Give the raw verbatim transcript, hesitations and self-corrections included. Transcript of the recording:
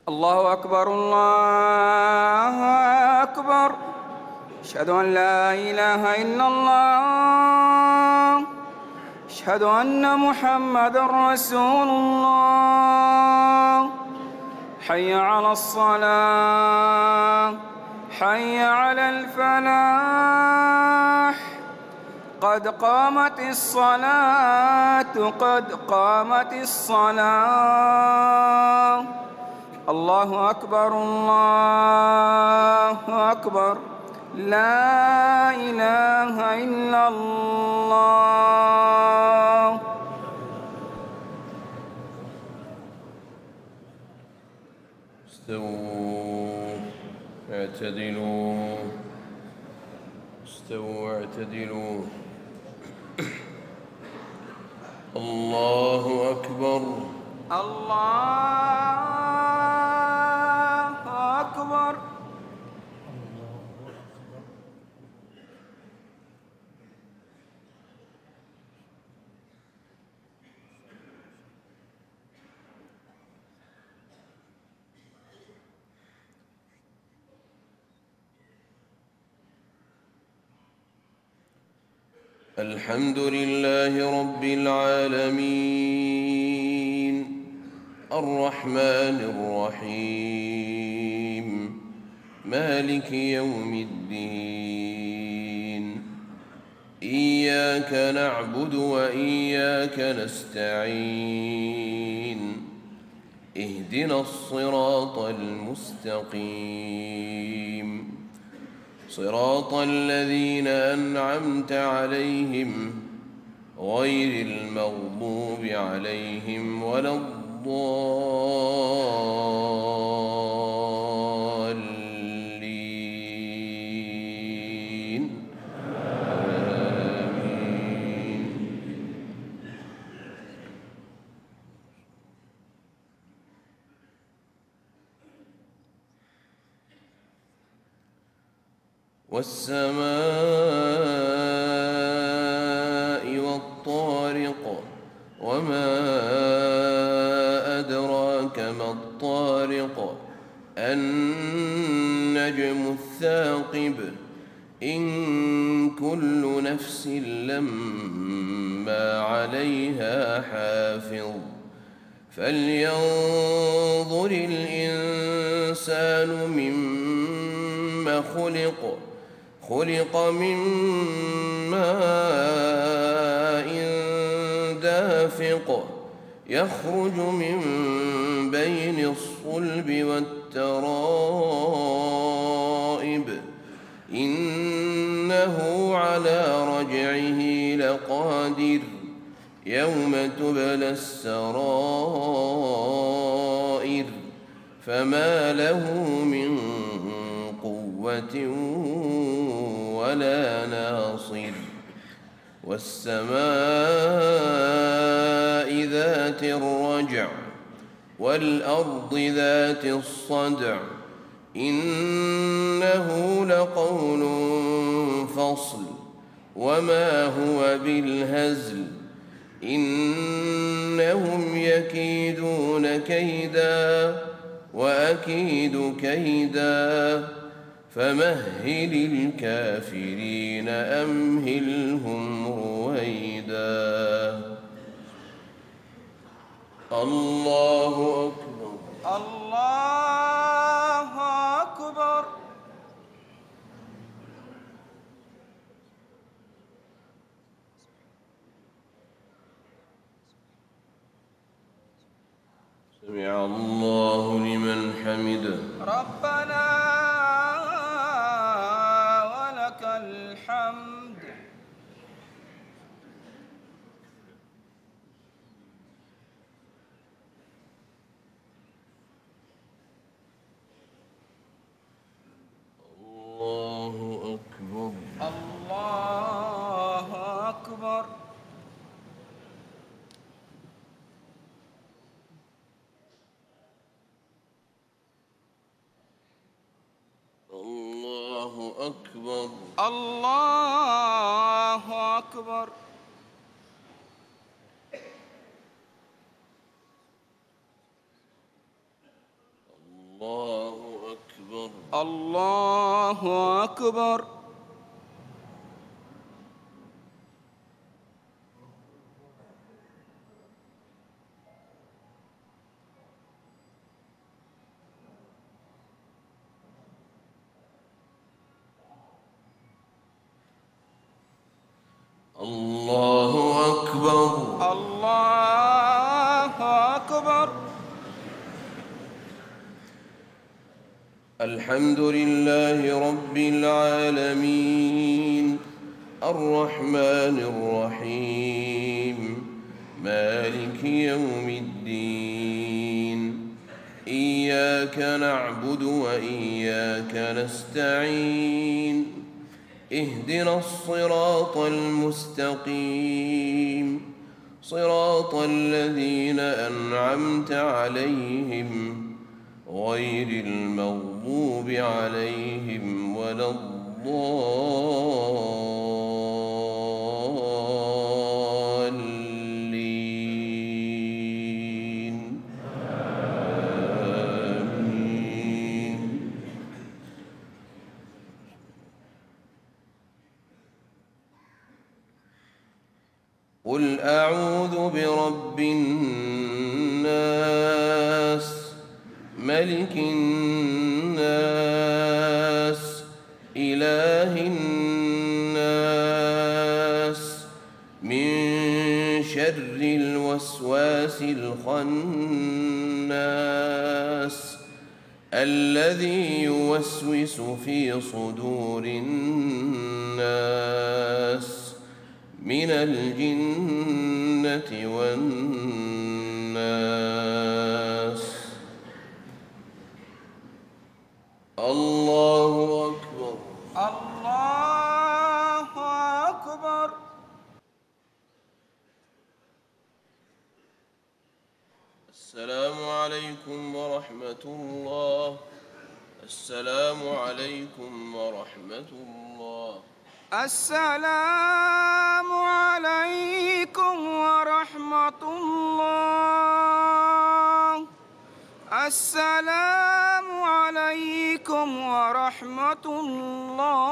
الله أكبر الله أكبر. أشهد أن لا إله إلا الله. أشهد أن محمدًا رسول الله. حي على الصلاة، حي على الفلاح. قد قامت الصلاة، قد قامت الصلاة. الله أكبر الله أكبر. لا إله إلا الله. استووا اعتدلوا، استووا اعتدلوا. الله أكبر الله أكبر. الحمد لله رب العالمين الرحمن الرحيم مالك يوم الدين. إياك نعبد وإياك نستعين. اهدنا الصراط المستقيم، صراط الذين أنعمت عليهم غير المغضوب عليهم ولا الضالين. آمين. والسماء والطارق، وما أدراك ما الطارق. النجم الثاقب. إن كل نفس لما عليها حافظ. فلينظر الإنسان مما خلق. خلق من ماء دافق، يخرج من بين الصلب والترائب. إنه على رجعه لقادر. يوم تبلى السرائر. فما له من قوة ولا ناصر. والسماء ذات الرجع، والأرض ذات الصدع. إنه لقول فصل، وما هو بالهزل. إنهم يكيدون كيدا، وأكيد كيدا. فمهل الكافرين أمهلهم رويدا. الله أكبر الله أكبر. سمع الله لمن حمده. ربنا ولك الحمد. الله أكبر الله أكبر. الله أكبر الله أكبر. الله أكبر. الله أكبر. الله أكبر. الحمد لله رب العالمين الرحمن الرحيم مالك يوم الدين إياك نعبد وإياك نستعين اهدنا الصراط المستقيم صراط الذين أنعمت عليهم غير المغضوب عليهم ولا الضالين آمين. قل أعوذ برب الناس ملك الناس إله الناس من شر الوسواس الخناس الذي يوسوس في صدور الناس من الجنة والناس. الله أكبر. الله أكبر. السلام عليكم ورحمة الله. السلام عليكم ورحمة الله. السلام عليكم ورحمة الله. السلام عليكم ورحمة الله.